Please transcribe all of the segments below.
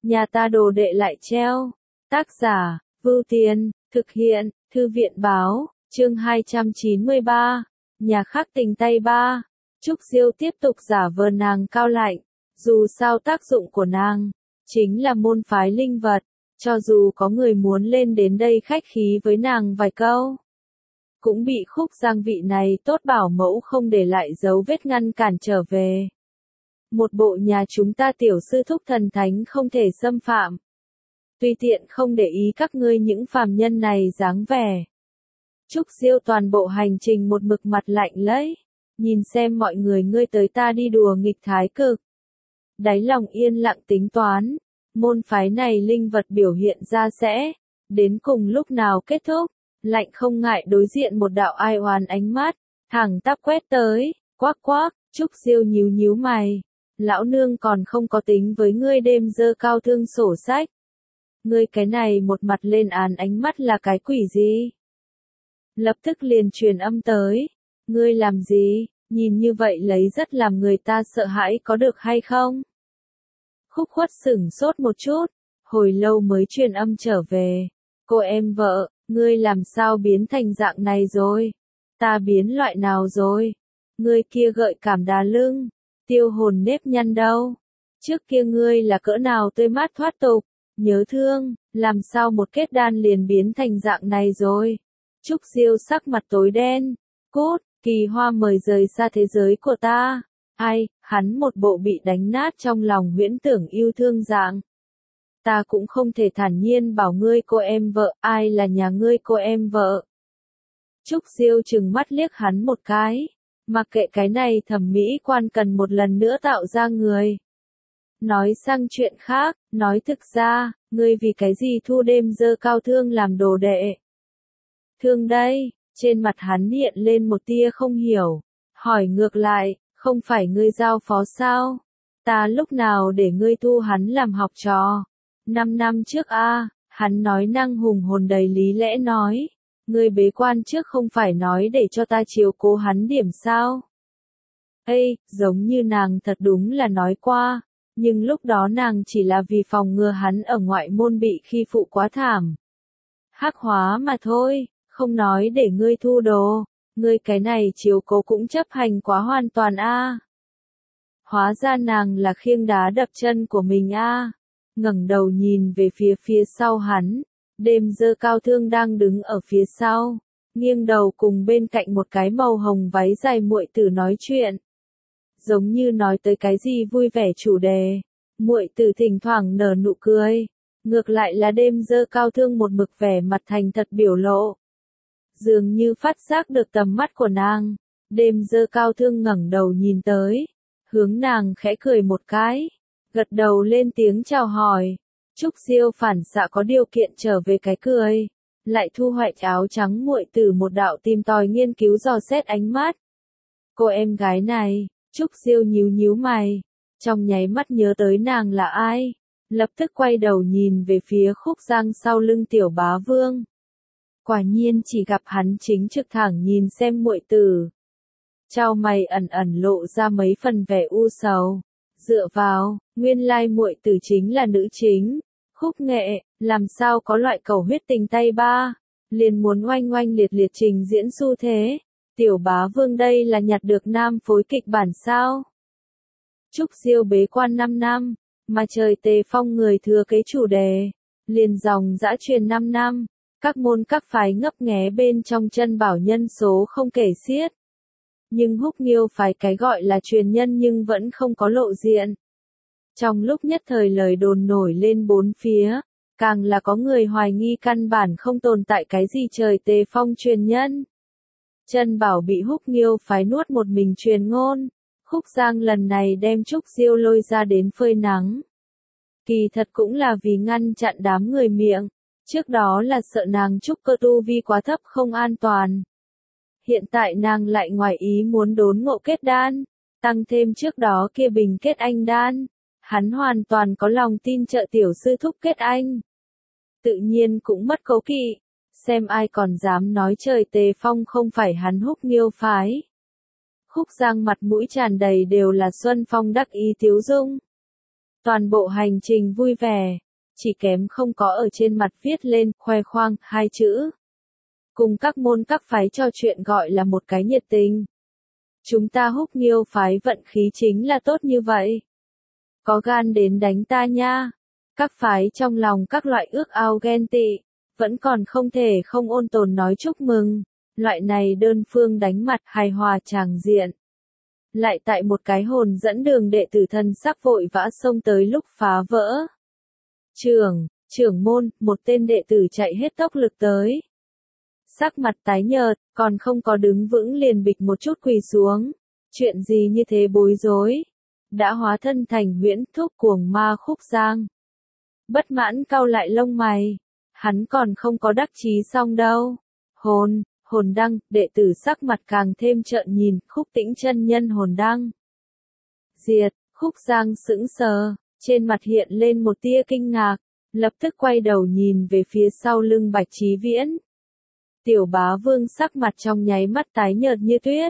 nhà ta đồ đệ lại treo. Tác giả, Vưu Tiên, thực hiện, Thư viện Báo, chương 293, nhà khắc tình tay ba. Trúc Diêu tiếp tục giả vờ nàng cao lạnh, dù sao tác dụng của nàng chính là môn phái linh vật, cho dù có người muốn lên đến đây khách khí với nàng vài câu, cũng bị Khúc Giang vị này tốt bảo mẫu không để lại dấu vết ngăn cản trở về. Một bộ nhà chúng ta tiểu sư thúc thần thánh không thể xâm phạm. Tùy tiện không để ý các ngươi những phàm nhân này dáng vẻ. Trúc Diêu toàn bộ hành trình một mực mặt lạnh lấy, nhìn xem mọi người ngươi tới ta đi đùa nghịch thái cực. Đáy lòng yên lặng tính toán, môn phái này linh vật biểu hiện ra sẽ đến cùng lúc nào kết thúc. Lạnh không ngại đối diện một đạo ai oán ánh mắt, thẳng tắp quét tới, quắc quắc. Trúc Diêu nhíu nhíu mày, lão nương còn không có tính với ngươi đêm dơ cao thương sổ sách. Ngươi cái này một mặt lên án ánh mắt là cái quỷ gì? Lập tức liền truyền âm tới, ngươi làm gì, nhìn như vậy lấy rất làm người ta sợ hãi có được hay không? Khúc Khuất sửng sốt một chút, hồi lâu mới truyền âm trở về, cô em vợ, ngươi làm sao biến thành dạng này rồi? Ta biến loại nào rồi? Ngươi kia gợi cảm đá lưng, tiêu hồn nếp nhăn đâu? Trước kia ngươi là cỡ nào tươi mát thoát tục, nhớ thương, làm sao một kết đan liền biến thành dạng này rồi? Trúc Diêu sắc mặt tối đen, cút, Kỳ Hoa mời rời xa thế giới của ta. Ai, hắn một bộ bị đánh nát trong lòng huyễn tưởng yêu thương dạng. Ta cũng không thể thản nhiên bảo ngươi cô em vợ, ai là nhà ngươi cô em vợ. Trúc Diêu trừng mắt liếc hắn một cái, mặc kệ cái này thẩm mỹ quan cần một lần nữa tạo ra người. Nói sang chuyện khác, nói thực ra, ngươi vì cái gì thu đêm dơ cao thương làm đồ đệ? Thương đây, trên mặt hắn hiện lên một tia không hiểu, hỏi ngược lại, không phải ngươi giao phó sao? Ta lúc nào để ngươi thu hắn làm học trò? 5 năm trước hắn nói năng hùng hồn đầy lý lẽ nói, ngươi bế quan trước không phải nói để cho ta chiếu cố hắn điểm sao? Ê, giống như nàng thật đúng là nói qua, nhưng lúc đó nàng chỉ là vì phòng ngừa hắn ở ngoại môn bị khi phụ quá thảm. Hắc hóa mà thôi, không nói để ngươi thu đồ, ngươi cái này chiếu cố cũng chấp hành quá hoàn toàn Hóa ra nàng là khiêng đá đập chân của mình ngẩng đầu nhìn về phía sau hắn, đêm dơ cao thương đang đứng ở phía sau, nghiêng đầu cùng bên cạnh một cái màu hồng váy dài muội tử nói chuyện. Giống như nói tới cái gì vui vẻ chủ đề, muội tử thỉnh thoảng nở nụ cười, ngược lại là đêm dơ cao thương một mực vẻ mặt thành thật biểu lộ. Dường như phát giác được tầm mắt của nàng, đêm dơ cao thương ngẩng đầu nhìn tới, hướng nàng khẽ cười một cái, gật đầu lên tiếng chào hỏi. Trúc Diêu phản xạ có điều kiện trở về cái cười, lại thu hoạch áo trắng muội tử một đạo tìm tòi nghiên cứu dò xét ánh mắt. Cô em gái này, Trúc Diêu nhíu nhíu mày, trong nháy mắt nhớ tới nàng là ai, lập tức quay đầu nhìn về phía Khúc Giang sau lưng Tiểu Bá Vương. Quả nhiên chỉ gặp hắn chính trực thẳng nhìn xem muội tử. Chau mày ẩn ẩn lộ ra mấy phần vẻ u sầu. Dựa vào, nguyên lai muội tử chính là nữ chính. Khúc Nghệ, làm sao có loại cầu huyết tình tay ba, liền muốn oanh oanh liệt liệt trình diễn xu thế. Tiểu Bá Vương đây là nhặt được nam phối kịch bản sao? Trúc Diêu bế quan 5 năm, mà trời Tề Phong người thừa kế chủ đề, liền dòng dã truyền 5 năm, các môn các phái ngấp nghé bên trong chân bảo nhân số không kể xiết. Nhưng Húc Nghiêu phái cái gọi là truyền nhân nhưng vẫn không có lộ diện. Trong lúc nhất thời lời đồn nổi lên bốn phía, càng là có người hoài nghi căn bản không tồn tại cái gì trời Tề Phong truyền nhân. Chân bảo bị Húc Nghiêu phái nuốt một mình truyền ngôn, Khúc Giang lần này đem Trúc Diêu lôi ra đến phơi nắng. Kỳ thật cũng là vì ngăn chặn đám người miệng, trước đó là sợ nàng trúc cơ tu vi quá thấp không an toàn. Hiện tại nàng lại ngoài ý muốn đốn ngộ kết đan, tăng thêm trước đó kia bình kết anh đan, hắn hoàn toàn có lòng tin trợ tiểu sư thúc kết anh. Tự nhiên cũng mất cố kỵ, xem ai còn dám nói trời Tề Phong không phải hắn Húc Nghiêu phái. Khúc Giang mặt mũi tràn đầy đều là xuân phong đắc ý tiếu dung. Toàn bộ hành trình vui vẻ, chỉ kém không có ở trên mặt viết lên khoe khoang hai chữ. Cùng các môn các phái trò chuyện gọi là một cái nhiệt tình. Chúng ta Húc Nghiêu phái vận khí chính là tốt như vậy. Có gan đến đánh ta nha. Các phái trong lòng các loại ước ao ghen tị, vẫn còn không thể không ôn tồn nói chúc mừng. Loại này đơn phương đánh mặt hài hòa tràng diện. Lại tại một cái hồn dẫn đường đệ tử thân sắc vội vã xông tới lúc phá vỡ. Trưởng môn, một tên đệ tử chạy hết tốc lực tới. Sắc mặt tái nhợt, còn không có đứng vững liền bịch một chút quỳ xuống. Chuyện gì như thế bối rối? Đã hóa thân thành huyễn thúc cuồng ma Khúc Giang. Bất mãn cau lại lông mày. Hắn còn không có đắc chí xong đâu. Hồn đăng, đệ tử sắc mặt càng thêm trợn nhìn, Khúc Tĩnh chân nhân hồn đăng. Diệt, Khúc Giang sững sờ, trên mặt hiện lên một tia kinh ngạc, lập tức quay đầu nhìn về phía sau lưng Bạch Chí Viễn. Tiểu Bá Vương sắc mặt trong nháy mắt tái nhợt như tuyết.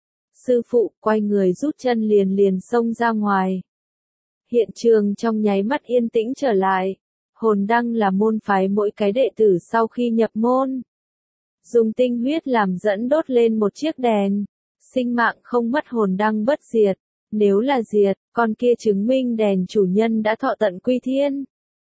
Sư phụ quay người rút chân liền xông ra ngoài. Hiện trường trong nháy mắt yên tĩnh trở lại. Hồn đăng là môn phái mỗi cái đệ tử sau khi nhập môn. Dùng tinh huyết làm dẫn đốt lên một chiếc đèn. Sinh mạng không mất hồn đăng bất diệt. Nếu là diệt, con kia chứng minh đèn chủ nhân đã thọ tận quy thiên.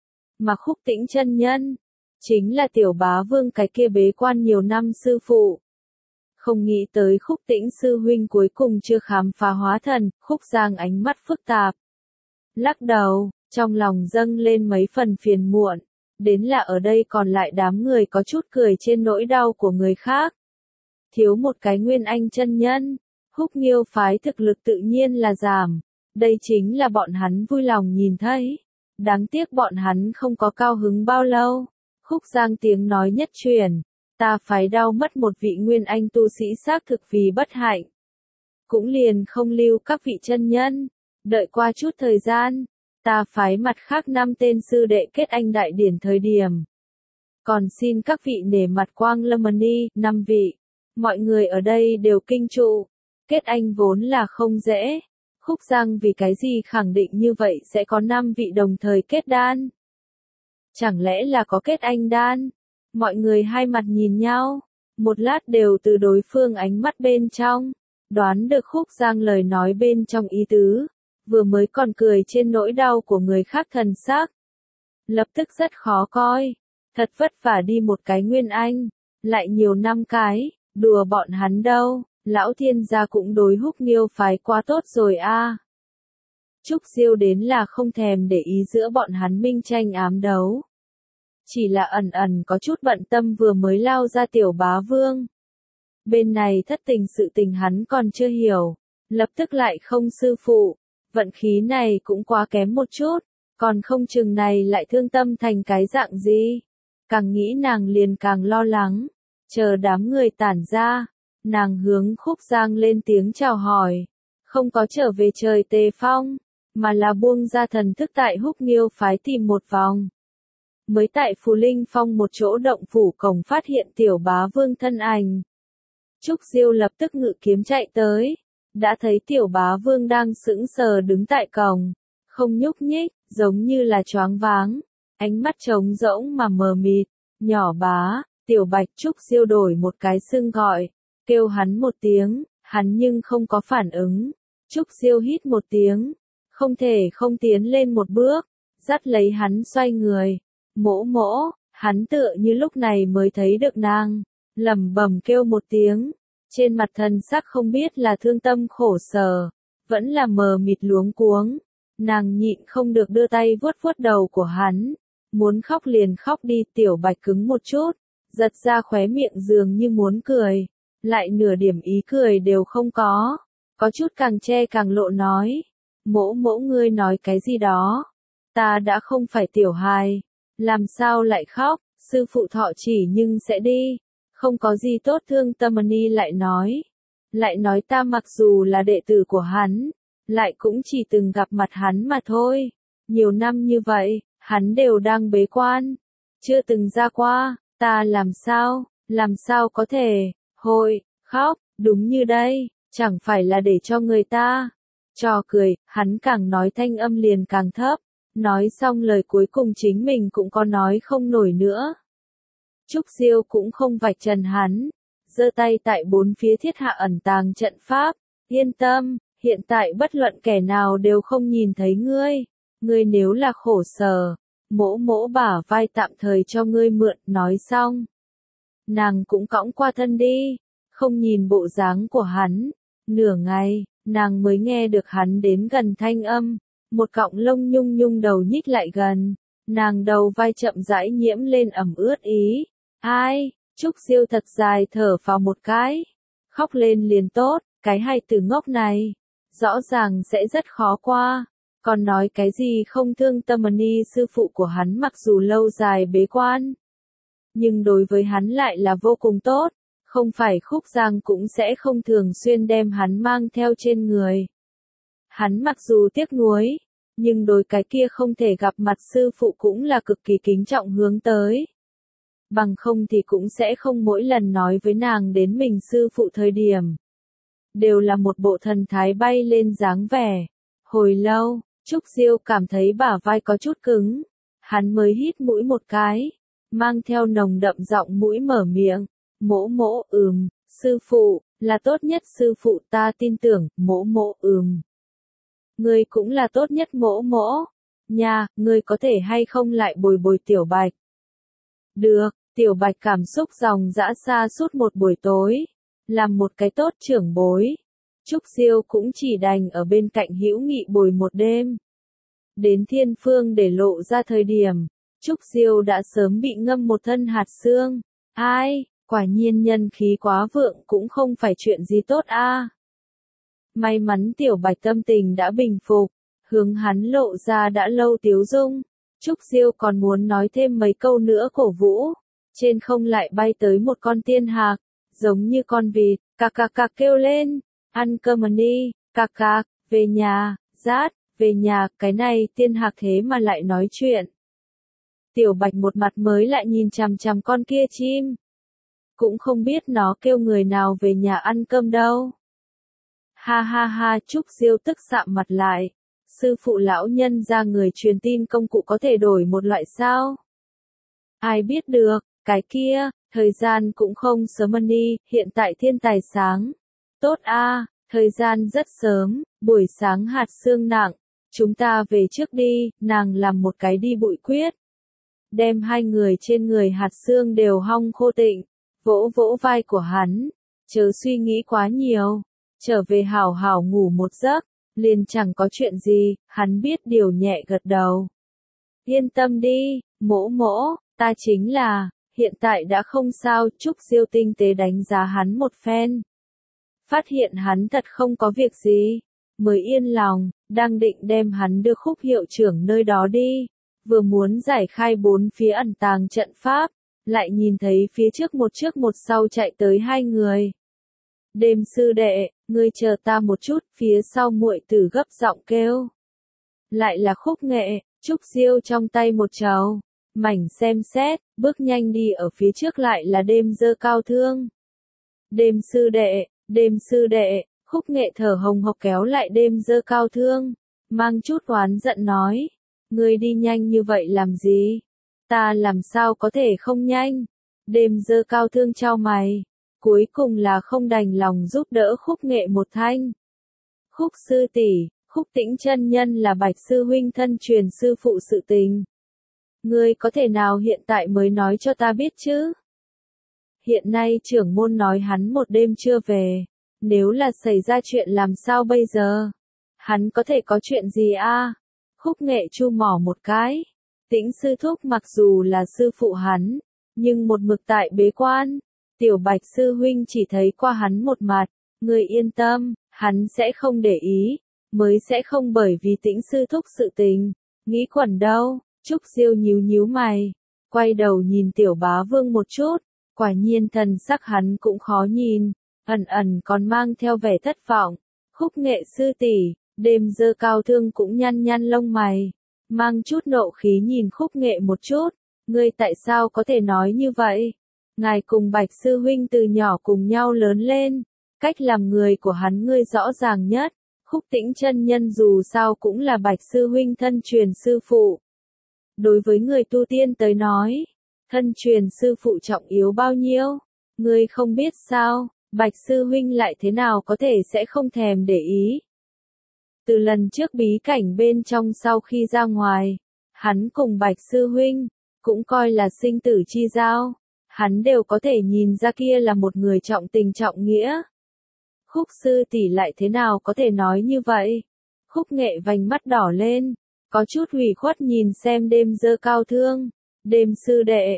Mà Khúc Tĩnh chân nhân, chính là Tiểu Bá Vương cái kia bế quan nhiều năm sư phụ. Không nghĩ tới Khúc Tĩnh sư huynh cuối cùng chưa khám phá hóa thần, Khúc Giang ánh mắt phức tạp. Lắc đầu, trong lòng dâng lên mấy phần phiền muộn, đến là ở đây còn lại đám người có chút cười trên nỗi đau của người khác. Thiếu một cái Nguyên Anh chân nhân, Húc Nghiêu phái thực lực tự nhiên là giảm, đây chính là bọn hắn vui lòng nhìn thấy. Đáng tiếc bọn hắn không có cao hứng bao lâu. Khúc Giang tiếng nói nhất truyền, ta phái đau mất một vị Nguyên Anh tu sĩ xác thực vì bất hạnh. Cũng liền không lưu các vị chân nhân, đợi qua chút thời gian, ta phái mặt khác 5 tên sư đệ kết anh đại điển thời điểm. Còn xin các vị nể mặt Quang Lâm Ni, 5 vị, mọi người ở đây đều kinh trụ, kết anh vốn là không dễ. Khúc Giang vì cái gì khẳng định như vậy sẽ có 5 vị đồng thời kết đan? Chẳng lẽ là có kết anh đan? Mọi người hai mặt nhìn nhau, một lát đều từ đối phương ánh mắt bên trong, đoán được Khúc Giang lời nói bên trong ý tứ, vừa mới còn cười trên nỗi đau của người khác thần sắc. Lập tức rất khó coi, thật vất vả đi một cái Nguyên Anh, lại nhiều năm cái, đùa bọn hắn đâu. Lão thiên gia cũng đối Húc Nghiêu phái quá tốt rồi a. Trúc Diêu đến là không thèm để ý giữa bọn hắn minh tranh ám đấu. Chỉ là ẩn có chút bận tâm vừa mới lao ra Tiểu Bá Vương. Bên này thất tình sự tình hắn còn chưa hiểu, lập tức lại không sư phụ, vận khí này cũng quá kém một chút, còn không chừng này lại thương tâm thành cái dạng gì. Càng nghĩ nàng liền càng lo lắng, chờ đám người tản ra. Nàng hướng Khúc Giang lên tiếng chào hỏi, không có trở về trời Tề Phong, mà là buông ra thần thức tại Húc Nghiêu phái tìm một vòng. Mới tại Phù Linh Phong một chỗ động phủ cổng phát hiện Tiểu Bá Vương thân ảnh. Trúc Diêu lập tức ngự kiếm chạy tới, đã thấy Tiểu Bá Vương đang sững sờ đứng tại cổng, không nhúc nhích, giống như là choáng váng, ánh mắt trống rỗng mà mờ mịt. Nhỏ Bá, Tiểu Bạch. Trúc Diêu đổi một cái xưng gọi. Kêu hắn một tiếng, hắn nhưng không có phản ứng. Trúc Diêu hít một tiếng, không thể không tiến lên một bước, dắt lấy hắn xoay người. Mỗ, hắn tựa như lúc này mới thấy được nàng, lẩm bẩm kêu một tiếng, trên mặt thần sắc không biết là thương tâm khổ sở, vẫn là mờ mịt luống cuống. Nàng nhịn không được đưa tay vuốt vuốt đầu của hắn, muốn khóc liền khóc đi. Tiểu Bạch cứng một chút, giật ra khóe miệng dường như muốn cười. Lại nửa điểm ý cười đều không có chút càng che càng lộ nói, mỗ ngươi nói cái gì đó, ta đã không phải tiểu hài, làm sao lại khóc, sư phụ thọ chỉ nhưng sẽ đi, không có gì tốt. Thương Tâm Ni lại nói ta mặc dù là đệ tử của hắn, lại cũng chỉ từng gặp mặt hắn mà thôi, nhiều năm như vậy, hắn đều đang bế quan, chưa từng ra qua, ta làm sao có thể. Hội, khóc, đúng như đây, chẳng phải là để cho người ta trò cười, hắn càng nói thanh âm liền càng thấp, Nói xong lời cuối cùng chính mình cũng có nói không nổi nữa. Trúc Diêu cũng không vạch trần hắn, giơ tay tại bốn phía thiết hạ ẩn tàng trận pháp, yên tâm, hiện tại bất luận kẻ nào đều không nhìn thấy ngươi nếu là khổ sở, mỗ mỗ bả vai tạm thời cho ngươi mượn, nói xong. Nàng cũng cõng qua thân đi, không nhìn bộ dáng của hắn, nửa ngày, nàng mới nghe được hắn đến gần thanh âm, một cọng lông nhung nhung đầu nhích lại gần, nàng đầu vai chậm rãi nhiễm lên ẩm ướt ý. Ai? Trúc Diêu thật dài thở vào một cái, khóc lên liền tốt, cái hai từ ngốc này, rõ ràng sẽ rất khó qua, còn nói cái gì không thương tâm ni sư phụ của hắn mặc dù lâu dài bế quan, nhưng đối với hắn lại là vô cùng tốt, không phải Khúc Giang cũng sẽ không thường xuyên đem hắn mang theo trên người. Hắn mặc dù tiếc nuối, nhưng đối cái kia không thể gặp mặt sư phụ cũng là cực kỳ kính trọng hướng tới. Bằng không thì cũng sẽ không mỗi lần nói với nàng đến mình sư phụ thời điểm. Đều là một bộ thần thái bay lên dáng vẻ. Hồi lâu, Trúc Diêu cảm thấy bả vai có chút cứng. Hắn mới hít mũi một cái, mang theo nồng đậm giọng mũi mở miệng. Mỗ mỗ sư phụ, là tốt nhất sư phụ ta tin tưởng, mỗ mỗ Ngươi cũng là tốt nhất mỗ mỗ. Nha, ngươi có thể hay không lại bồi bồi Tiểu Bạch. Được, Tiểu Bạch cảm xúc dòng dã xa suốt một buổi tối, làm một cái tốt trưởng bối. Trúc Diêu cũng chỉ đành ở bên cạnh hữu nghị bồi một đêm. Đến thiên phương để lộ ra thời điểm, Trúc Diêu đã sớm bị ngâm một thân hạt xương. Ai, quả nhiên nhân khí quá vượng cũng không phải chuyện gì tốt a. May mắn Tiểu Bạch tâm tình đã bình phục, hướng hắn lộ ra đã lâu tiếu dung. Trúc Diêu còn muốn nói thêm mấy câu nữa cổ vũ. Trên không lại bay tới một con tiên hạc, giống như con vịt, cạc cạc cạc kêu lên, ăn cơm đi, cạc cạc, về nhà, rát, về nhà, cái này tiên hạc thế mà lại nói chuyện. Tiểu Bạch một mặt mới lại nhìn chằm chằm con kia chim. Cũng không biết nó kêu người nào về nhà ăn cơm đâu. Ha ha ha, Trúc Diêu tức sạm mặt lại. Sư phụ lão nhân ra người truyền tin công cụ có thể đổi một loại sao? Ai biết được, cái kia, thời gian cũng không sớm đi, hiện tại thiên tài sáng. Tốt a, thời gian rất sớm, buổi sáng hạt sương nặng, chúng ta về trước đi, nàng làm một cái đi bụi quyết. Đem hai người trên người hạt sương đều hong khô tịnh, vỗ vỗ vai của hắn, chớ suy nghĩ quá nhiều, trở về hảo hảo ngủ một giấc, liền chẳng có chuyện gì, hắn biết điều nhẹ gật đầu. Yên tâm đi, mỗ mỗ, ta chính là, hiện tại đã không sao, Trúc Diêu tinh tế đánh giá hắn một phen. Phát hiện hắn thật không có việc gì, mới yên lòng, đang định đem hắn đưa Khúc hiệu trưởng nơi đó đi, vừa muốn giải khai bốn phía ẩn tàng trận pháp, lại nhìn thấy phía trước một sau chạy tới hai người. Đêm sư đệ, ngươi chờ ta một chút, phía sau muội tử gấp giọng kêu. Lại là Khúc Nghệ, Trúc Diêu trong tay một trầu, mảnh xem xét, bước nhanh đi ở phía trước lại là Đêm Dơ Cao Thương. Đêm sư đệ, Khúc Nghệ thở hồng hộc kéo lại Đêm Dơ Cao Thương, mang chút oán giận nói, ngươi đi nhanh như vậy làm gì? Ta làm sao có thể không nhanh? Đêm Dơ Cao Thương chau mày, cuối cùng là không đành lòng giúp đỡ Khúc Nghệ một thanh. Khúc sư tỷ, Khúc Tĩnh chân nhân là Bạch sư huynh thân truyền sư phụ sự tình. Ngươi có thể nào hiện tại mới nói cho ta biết chứ? Hiện nay trưởng môn nói hắn một đêm chưa về, nếu là xảy ra chuyện làm sao bây giờ? Hắn có thể có chuyện gì a? Khúc Nghệ chu mỏ một cái. Tĩnh sư thúc mặc dù là sư phụ hắn, nhưng một mực tại bế quan. Tiểu Bạch sư huynh chỉ thấy qua hắn một mặt, ngươi yên tâm, hắn sẽ không để ý, mới sẽ không bởi vì Tĩnh sư thúc sự tình, nghĩ quẩn đâu. Trúc Diêu nhíu mày, quay đầu nhìn Tiểu Bá Vương một chút, quả nhiên thần sắc hắn cũng khó nhìn, ẩn còn mang theo vẻ thất vọng. Khúc Nghệ sư tỷ, Đêm Dơ Cao Thương cũng nhăn lông mày, mang chút nộ khí nhìn Khúc Nghệ một chút, ngươi tại sao có thể nói như vậy? Ngài cùng Bạch sư huynh từ nhỏ cùng nhau lớn lên, cách làm người của hắn ngươi rõ ràng nhất. Khúc Tĩnh chân nhân dù sao cũng là Bạch sư huynh thân truyền sư phụ. Đối với người tu tiên tới nói, thân truyền sư phụ trọng yếu bao nhiêu, ngươi không biết sao, Bạch sư huynh lại thế nào có thể sẽ không thèm để ý. Từ lần trước bí cảnh bên trong sau khi ra ngoài, hắn cùng Bạch sư huynh, cũng coi là sinh tử chi giao, hắn đều có thể nhìn ra kia là một người trọng tình trọng nghĩa. Khúc sư tỷ lại thế nào có thể nói như vậy? Khúc Nghệ vành mắt đỏ lên, có chút ủy khuất nhìn xem Đêm Dơ Cao Thương. Đêm sư đệ,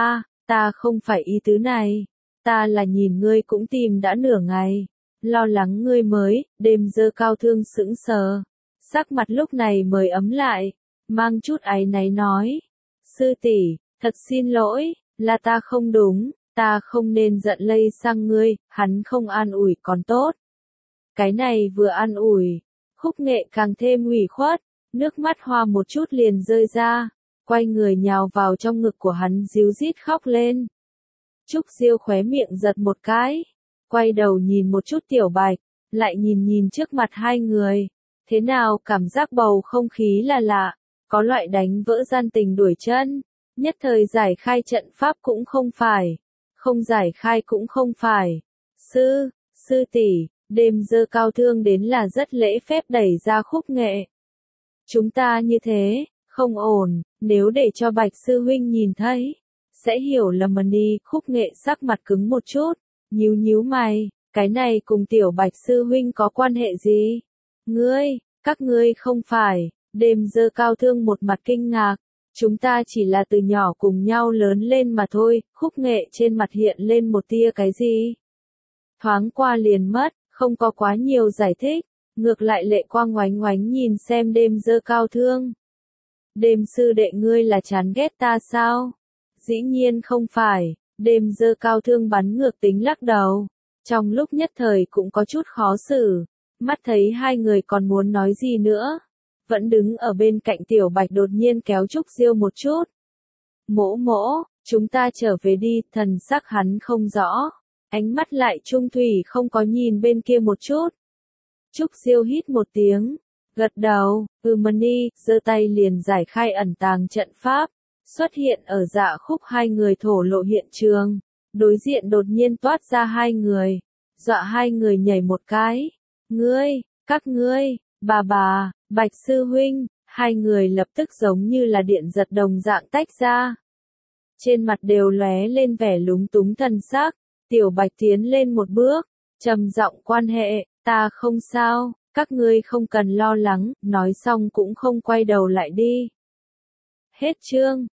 ta không phải ý tứ này. Ta là nhìn ngươi cũng tìm đã nửa ngày. Lo lắng ngươi mới, Đêm Dơ Cao Thương sững sờ. Sắc mặt lúc này mới ấm lại, mang chút áy náy nói. Sư tỷ, thật xin lỗi, là ta không đúng, ta không nên giận lây sang ngươi, hắn không an ủi còn tốt. Cái này vừa an ủi, Khúc Nghệ càng thêm ủy khuất, nước mắt hoa một chút liền rơi ra, quay người nhào vào trong ngực của hắn ríu rít khóc lên. Trúc Diêu khóe miệng giật một cái, quay đầu nhìn một chút Tiểu Bạch, lại nhìn trước mặt hai người, thế nào cảm giác bầu không khí là lạ, có loại đánh vỡ gian tình đuổi chân, nhất thời giải khai trận pháp cũng không phải, không giải khai cũng không phải. Sư tỷ, Đêm Dơ Cao Thương đến là rất lễ phép đẩy ra Khúc Nghệ. Chúng ta như thế, không ổn, nếu để cho Bạch sư huynh nhìn thấy, sẽ hiểu lầm đi. Khúc Nghệ sắc mặt cứng một chút, nhíu mày, cái này cùng Tiểu Bạch sư huynh có quan hệ gì? Các ngươi không phải. Đêm Dơ Cao Thương một mặt kinh ngạc, chúng ta chỉ là từ nhỏ cùng nhau lớn lên mà thôi. Khúc Nghệ trên mặt hiện lên một tia cái gì? Thoáng qua liền mất, không có quá nhiều giải thích, ngược lại lệ quang oánh nhìn xem Đêm Dơ Cao Thương. Đêm sư đệ ngươi là chán ghét ta sao? Dĩ nhiên không phải. Đêm Dơ Cao Thương bắn ngược tính lắc đầu, trong lúc nhất thời cũng có chút khó xử, mắt thấy hai người còn muốn nói gì nữa. Vẫn đứng ở bên cạnh Tiểu Bạch đột nhiên kéo Trúc Diêu một chút. Mỗ, chúng ta trở về đi. Thần sắc hắn không rõ, ánh mắt lại trung thủy không có nhìn bên kia một chút. Trúc Diêu hít một tiếng, gật đầu, Mani, giơ tay liền giải khai ẩn tàng trận pháp, xuất hiện ở Dạ Khúc hai người thổ lộ hiện trường. Đối diện đột nhiên toát ra hai người, dọa hai người nhảy một cái. Các ngươi, bà, Bạch sư huynh, hai người lập tức giống như là điện giật đồng dạng tách ra. Trên mặt đều lóe lên vẻ lúng túng thần sắc, Tiểu Bạch tiến lên một bước, trầm giọng quan hệ, ta không sao, các ngươi không cần lo lắng, nói xong cũng không quay đầu lại đi. Hết chương.